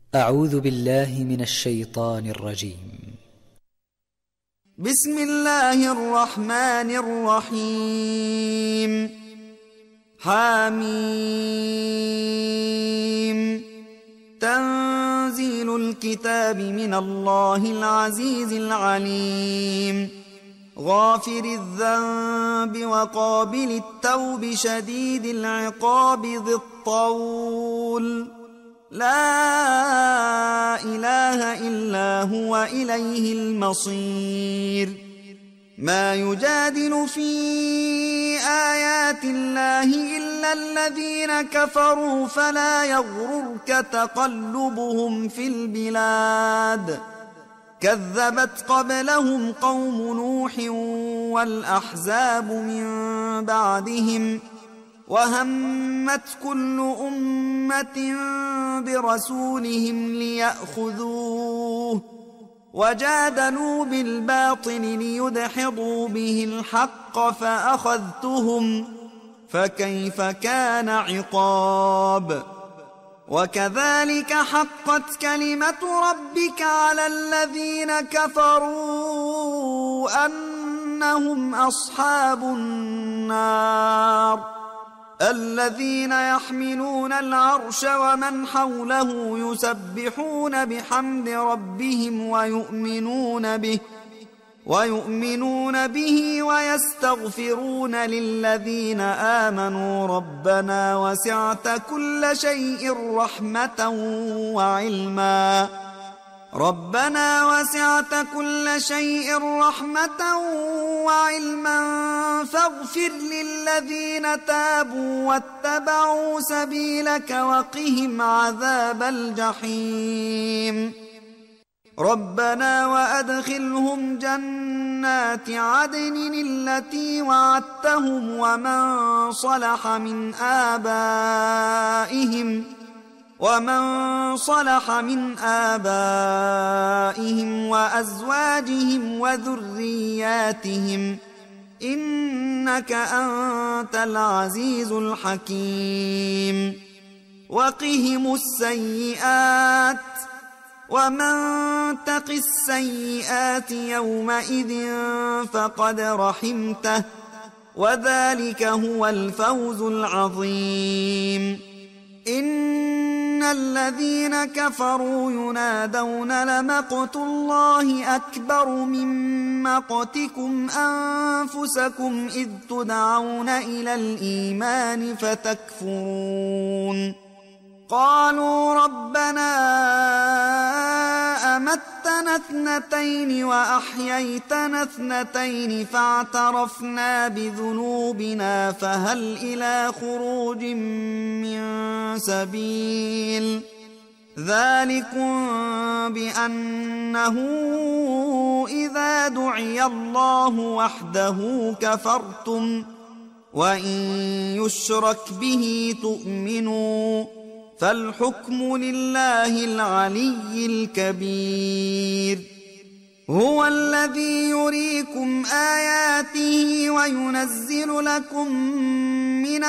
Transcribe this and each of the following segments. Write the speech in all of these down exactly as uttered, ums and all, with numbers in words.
أعوذ بالله من الشيطان الرجيم. بسم الله الرحمن الرحيم. حاميم. تنزيل الكتاب من الله العزيز العليم. غافر الذنب وقابل التوب شديد العقاب ذي الطول، لا إله إلا هو إليه المصير. ما يجادل في آيات الله إلا الذين كفروا فلا يغررك تقلبهم في البلاد. كذبت قبلهم قوم نوح والأحزاب من بعدهم، وهمت كل أمة برسولهم ليأخذوه، وجادلوا بالباطل ليدحضوا به الحق فأخذتهم، فكيف كان عقاب. وكذلك حقت كلمة ربك على الذين كفروا أنهم أصحاب النار. الذين يحملون العرش ومن حوله يسبحون بحمد ربهم ويؤمنون به ويؤمنون به ويستغفرون للذين آمنوا ربنا وسعت كل شيء رحمة وعلما ربنا وسعت كل شيء رحمة وعلما فاغفر للذين تابوا واتبعوا سبيلك وقهم عذاب الجحيم. ربنا وأدخلهم جنات عدن التي وعدتهم ومن صلح من آبائهم ومن صلح من آبائهم وأزواجهم وذرياتهم إنك أنت العزيز الحكيم. وقهم السيئات ومن تق السيئات يومئذ فقد رحمته، وذلك هو الفوز العظيم. إن الذين كفروا ينادون لمقت الله أكبر من مقتكم أنفسكم إذ تدعون إلى الإيمان فتكفرون. قالوا ربنا أمتنا اثنتين وأحييتنا اثنتين فاعترفنا بذنوبنا فهل إلى خروج من سبيل. ذلكم بأنه إذا دعي الله وحده كفرتم وإن يشرك به تؤمنوا، فالحكم لله العلي الكبير. هو الذي يريكم آياته وينزل لكم من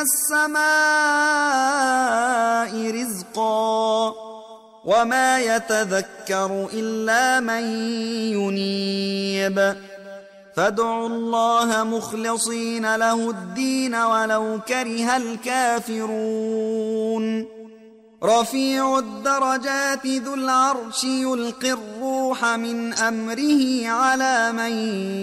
السماء رزقا، وما يتذكر إلا من ينيب. فادعوا الله مخلصين له الدين ولو كره الكافرون. رفيع الدرجات ذو العرش يلقي الروح من أمره على من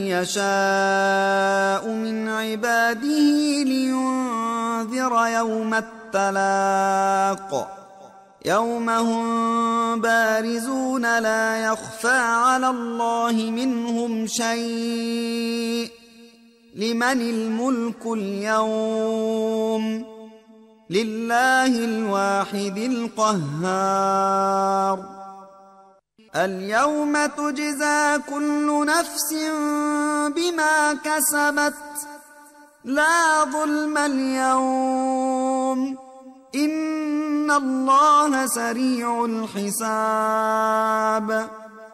يشاء من عباده لينذر يوم التلاق، يوم هم بارزون لا يخفى على الله منهم شيء. لمن الملك اليوم؟ لله الواحد القهار. اليوم تجزى كل نفس بما كسبت، لا ظلم اليوم إن الله سريع الحساب.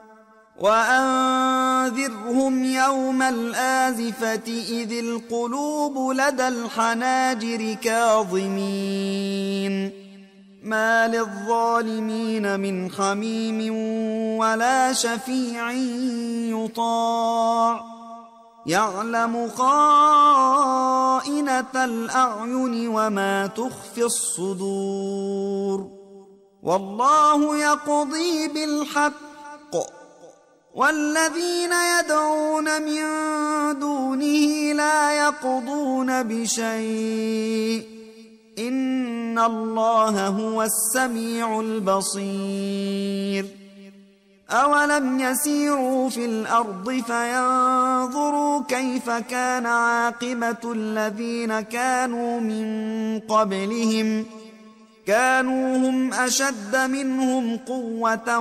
وأنذرهم يوم الآزفة إذ القلوب لدى الحناجر كاظمين ما للظالمين من حميم ولا شفيع يطاع يعلم خائنة الأعين وما تخفي الصدور والله يقضي بالحق والذين يدعون من دونه لا يقضون بشيء إن الله هو السميع البصير أولم يسيروا في الأرض فينظروا كيف كان عاقبة الذين كانوا من قبلهم كانوا هم أشد منهم قوة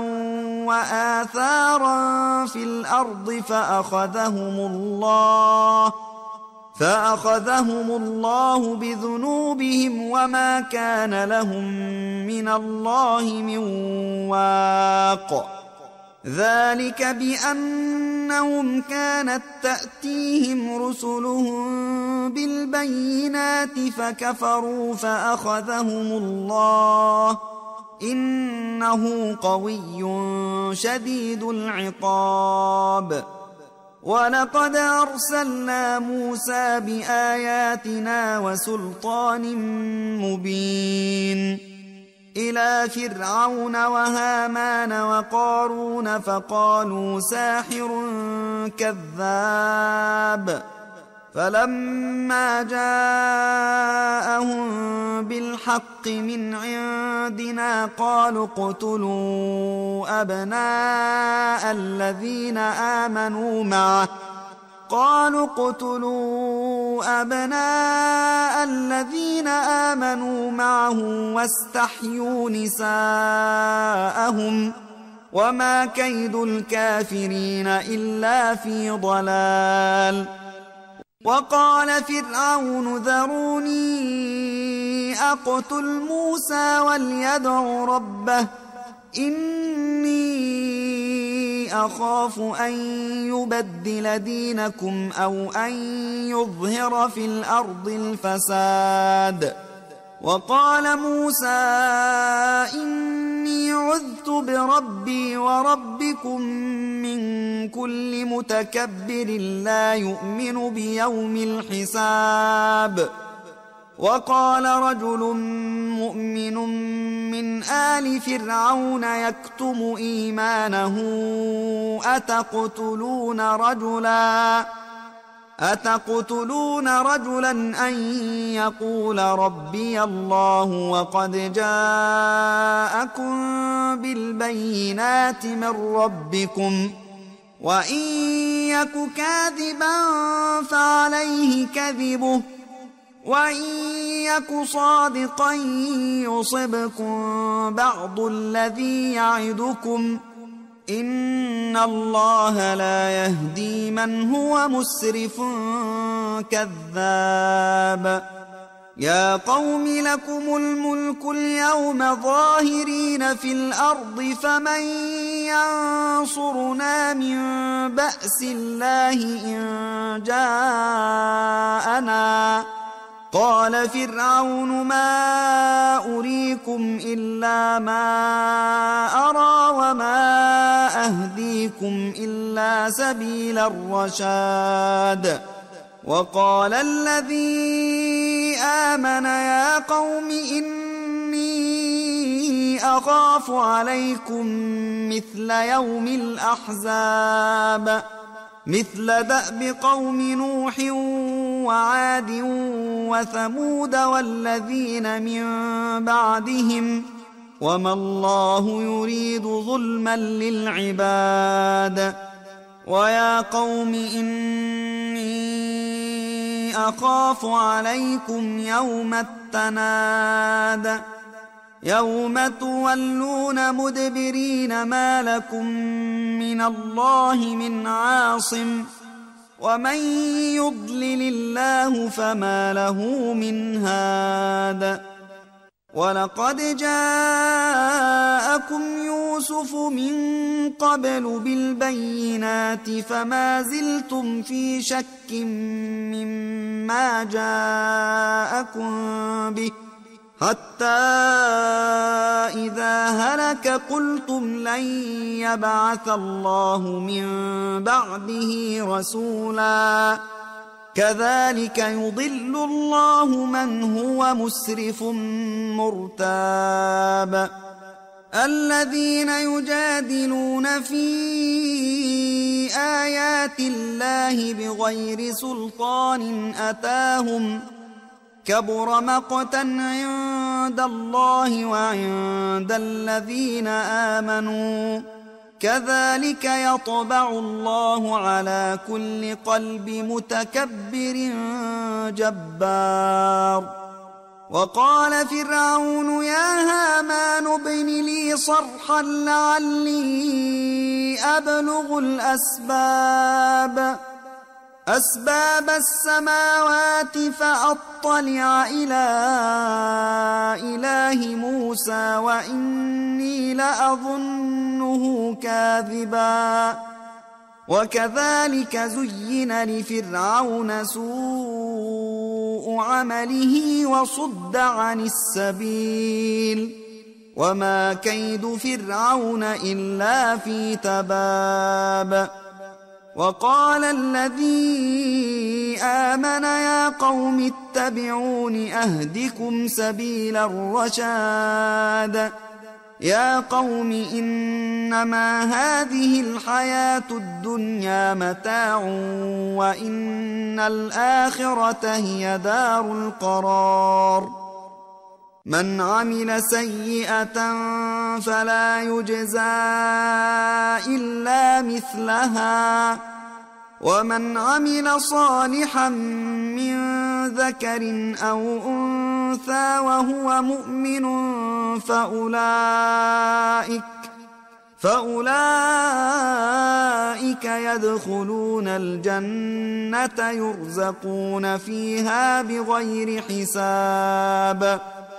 وآثارا في الأرض فأخذهم الله فأخذهم الله بذنوبهم وما كان لهم من الله من واق ذلك بأنهم كانت تأتيهم رسلهم بالبينات فكفروا فأخذهم الله إنه قوي شديد العقاب ولقد أرسلنا موسى بآياتنا وسلطان مبين إلى فرعون وهامان وقارون فقالوا ساحر كذاب فلما جاءهم بالحق من عندنا قالوا اقتلوا أبناء الذين آمنوا معه قالوا اقتلوا أبناء الذين آمنوا معه واستحيوا نساءهم وما كيد الكافرين إلا في ضلال وقال فرعون ذروني أقتل موسى وليدع ربه إني أخاف أن يبدل دينكم أو أن يظهر في الأرض الفساد وقال موسى إني عذت بربي وربكم من كل متكبر لا يؤمن بيوم الحساب وقال رجل مؤمن من آل فرعون يكتم إيمانه أتقتلون رجلا أتقتلون رجلا أن يقول ربي الله وقد جاءكم بالبينات من ربكم وإن يك كاذبا فعليه كذبه وإن يك صادقا يصبكم بعض الذي يعدكم إن الله لا يهدي من هو مسرف كذاب يا قوم لكم الملك اليوم ظاهرين في الأرض فمن ينصرنا من بأس الله إن جاءنا قال فرعون ما أريكم إلا ما أرى وما أهديكم إلا سبيل الرشاد وقال الذي آمن يا قوم إني أخاف عليكم مثل يوم الأحزاب مثل دأب قوم نوح وعاد وثمود والذين من بعدهم وما الله يريد ظلما للعباد ويا قوم إني أخاف عليكم يوم التناد يوم تولون مدبرين ما لكم من الله من عاصم ومن يضلل الله فما له من هاد ولقد جاءكم يوسف من قبل بالبينات فما زلتم في شك مما جاءكم به حتى إذا هلك قلتم لن يبعث الله من بعده رسولا كذلك يضل الله من هو مسرف مرتاب الذين يجادلون في آيات الله بغير سلطان أتاهم كبر مقتا عند الله وعند الذين آمنوا كذلك يطبع الله على كل قلب متكبر جبار وقال فرعون يا هامان ابن لي صرحا لعلي أبلغ الأسباب أسباب السماوات فأطلع إلى إله موسى وإني لأظنه كاذبا وكذلك زين لفرعون سوء عمله وصد عن السبيل وما كيد فرعون إلا في تباب وقال الذي آمن يا قوم اتبعون أهدكم سبيل الرشاد يا قوم إنما هذه الحياة الدنيا متاع وإن الآخرة هي دار القرار من عمل سيئة فلا يجزى إلا مثلها ومن عمل صالحا من ذكر أو أنثى وهو مؤمن فأولئك فأولئك يدخلون الجنة يرزقون فيها بغير حساب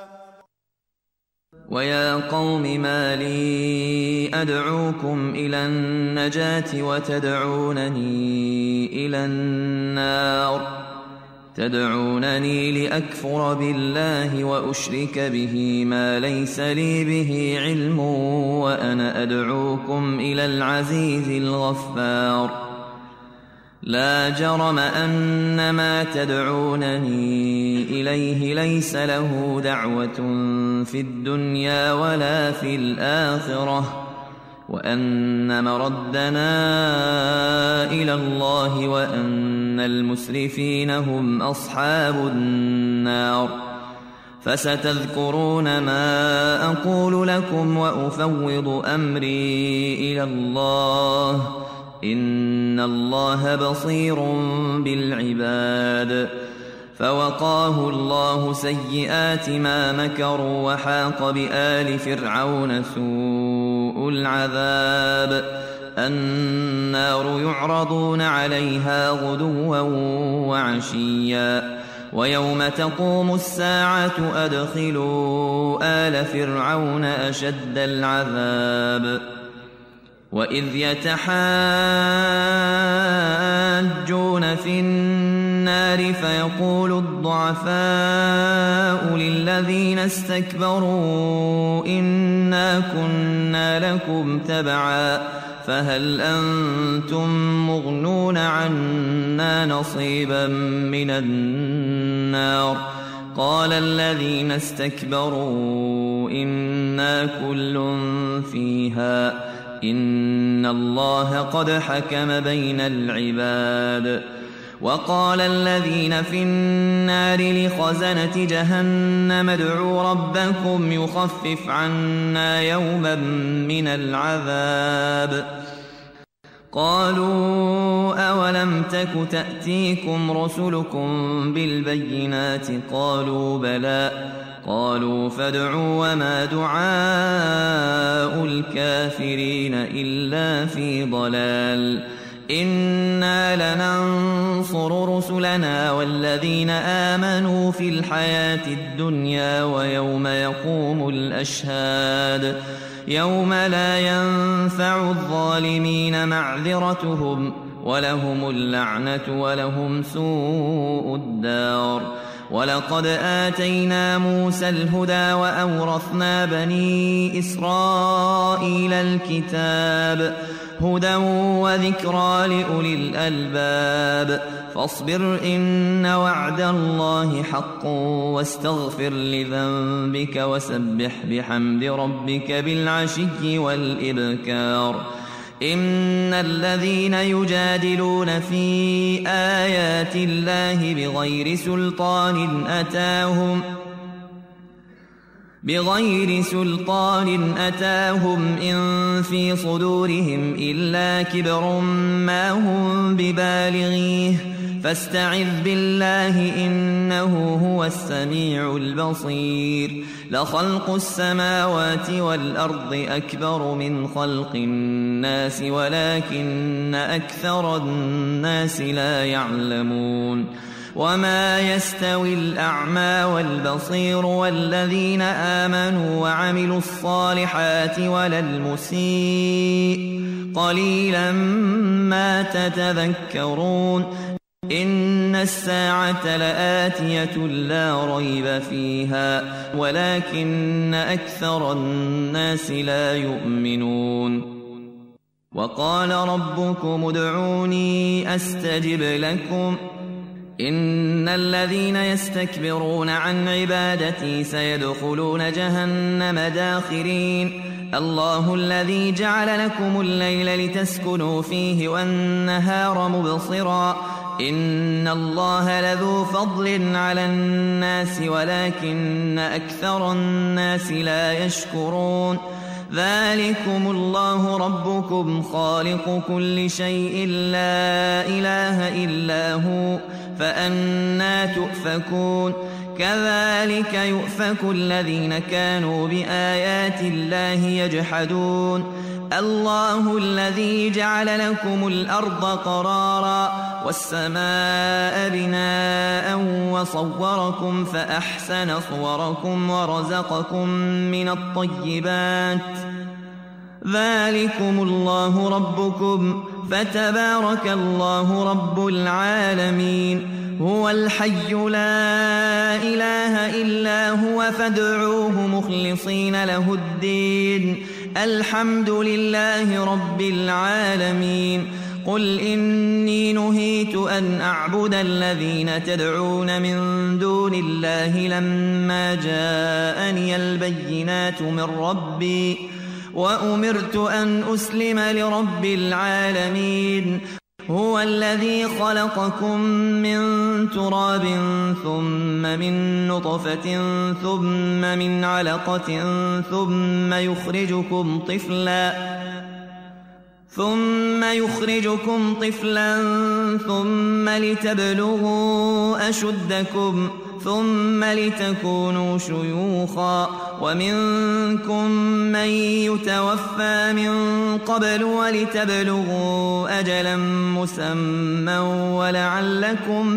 ويا قوم ما لي أدعوكم إلى النجاة وتدعونني إلى النار تدعونني لأكفر بالله وأشرك به ما ليس لي به علم وأنا أدعوكم إلى العزيز الغفار لا جرم أن ما تدعونني إليه ليس له دعوة في الدنيا ولا في الآخرة وأن مردنا إلى الله وأن المسرفين هم أصحاب النار فستذكرون ما أقول لكم وأفوض أمري إلى الله إن الله بصير بالعباد فوقاه الله سيئات ما مكروا وحاق بآل فرعون سوء العذاب النار يعرضون عليها غدوا وعشيا ويوم تقوم الساعة أدخلوا آل فرعون أشد العذاب وإذ يتحاجون في النار فيقول الضعفاء للذين استكبروا إنا كنا لكم تبعا فهل أنتم مغنون عنا نصيبا من النار قال الذين استكبروا إنا كل فيها إن الله قد حكم بين العباد وقال الذين في النار لخزنة جهنم ادعوا ربكم يخفف عنا يوما من العذاب قالوا أولم تك تأتيكم رسلكم بالبينات قالوا بلى قالوا فادعوا وما دعاء الكافرين إلا في ضلال إنا لننصر رسلنا والذين آمنوا في الحياة الدنيا ويوم يقوم الأشهاد يوم لا ينفع الظالمين معذرتهم ولهم اللعنة ولهم سوء الدار ولقد آتينا موسى الهدى وأورثنا بني إسرائيل الكتاب هدى وذكرى لأولي الألباب فاصبر إن وعد الله حق واستغفر لذنبك وسبح بحمد ربك بالعشي والإبكار إن الذين يجادلون في آيات الله بغير سلطان أتاهم بغير سلطان أتاهم إن في صدورهم إلا كبر ما هم ببالغيه فاستعذ بالله إنه هو السميع البصير لخلق السماوات والأرض أكبر من خلق الناس ولكن أكثر الناس لا يعلمون وما يستوي الأعمى والبصير والذين آمنوا وعملوا الصالحات ولا المسيء قليلا ما تتذكرون إن الساعة لآتية لا ريب فيها ولكن أكثر الناس لا يؤمنون وقال ربكم ادعوني أستجب لكم إن الذين يستكبرون عن عبادتي سيدخلون جهنم داخرين الله الذي جعل لكم الليل لتسكنوا فيه والنهار مبصرا إن الله لذو فضل على الناس ولكن أكثر الناس لا يشكرون ذلكم الله ربكم خالق كل شيء لا إله إلا هو فأنى تؤفكون كذلك يؤفك الذين كانوا بآيات الله يجحدون الله الذي جعل لكم الأرض قرارا والسماء بناء وصوركم فأحسن صوركم ورزقكم من الطيبات ذلكم الله ربكم فتبارك الله رب العالمين هو الحي لا إله إلا هو فادعوه مخلصين له الدين الحمد لله رب العالمين قل إني نهيت أن أعبد الذين تدعون من دون الله لما جاءني البينات من ربي وأمرت أن أسلم لرب العالمين هو الذي خلقكم من تراب ثم من نطفة ثم من علقة ثم يخرجكم طفلا ثم يخرجكم طفلا ثم لتبلغوا أشدكم ثم لتكونوا شيوخا ومنكم من يتوفى من قبل ولتبلغوا أجلا مسمى ولعلكم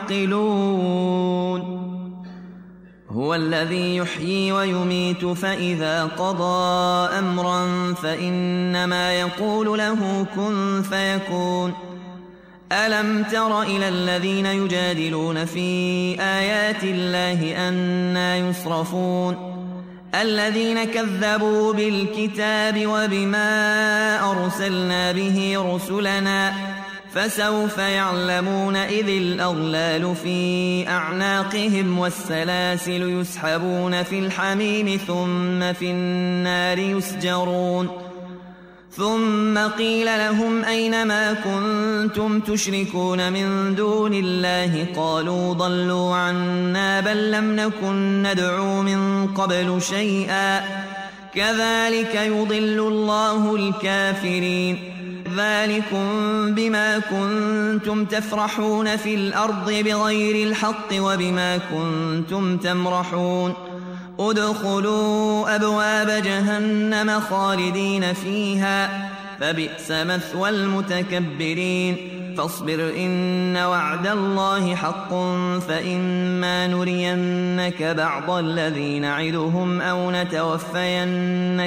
تعقلون هو الذي يحيي ويميت فإذا قضى أمرا فإنما يقول له كن فيكون ألم تر إلى الذين يجادلون في آيات الله أنى يصرفون الذين كذبوا بالكتاب وبما أرسلنا به رسلنا فسوف يعلمون إذ الأغلال في أعناقهم والسلاسل يسحبون في الحميم ثم في النار يسجرون ثم قيل لهم أين ما كنتم تشركون من دون الله قالوا ضلوا عنا بل لم نكن ندعو من قبل شيئا كذلك يضل الله الكافرين ذلكم بما كنتم تفرحون في الأرض بغير الحق وبما كنتم تمرحون ادخلوا أبواب جهنم خالدين فيها فبئس مثوى المتكبرين فاصبر إن وعد الله حق فإما نرينك بعض الذي نعدهم أو نتوفينك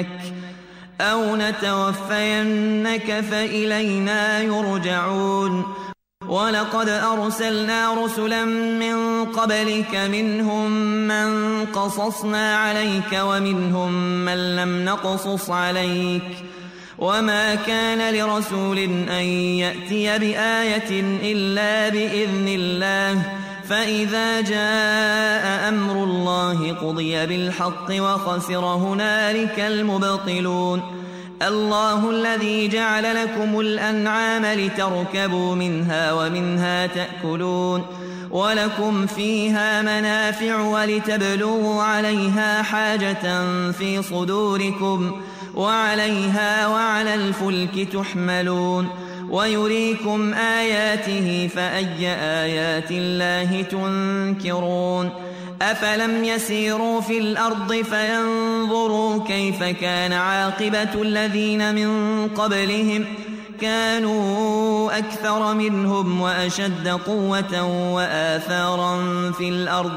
أو نتوفينك فإلينا يرجعون ولقد أرسلنا رسلا من قبلك منهم من قصصنا عليك ومنهم من لم نقصص عليك وما كان لرسول أن يأتي بآية إلا بإذن الله فإذا جاء أمر الله قضي بالحق وخسر هنالك المبطلون الله الذي جعل لكم الأنعام لتركبوا منها ومنها تأكلون ولكم فيها منافع ولتبلغوا عليها حاجة في صدوركم وعليها وعلى الفلك تحملون ويريكم آياته فأي آيات الله تنكرون أفلم يسيروا في الأرض فينظروا كيف كان عاقبة الذين من قبلهم كانوا أكثر منهم وأشد قوة وآثارا في الأرض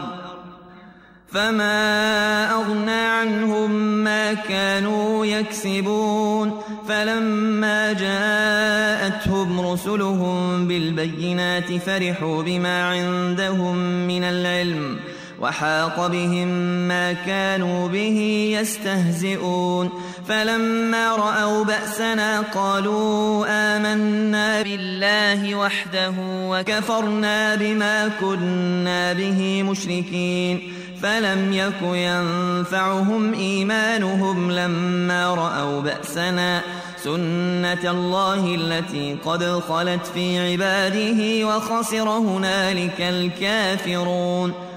فما أغنى عنهم ما كانوا يكسبون فلما جاءتهم رسلهم بالبينات فرحوا بما عندهم من العلم وحاق بهم ما كانوا به يستهزئون فلما رأوا بأسنا قالوا آمنا بالله وحده وكفرنا بما كنا به مشركين فلم يك ينفعهم إيمانهم لما رأوا بأسنا سنة الله التي قد خلت في عباده وخسر هنالك الكافرون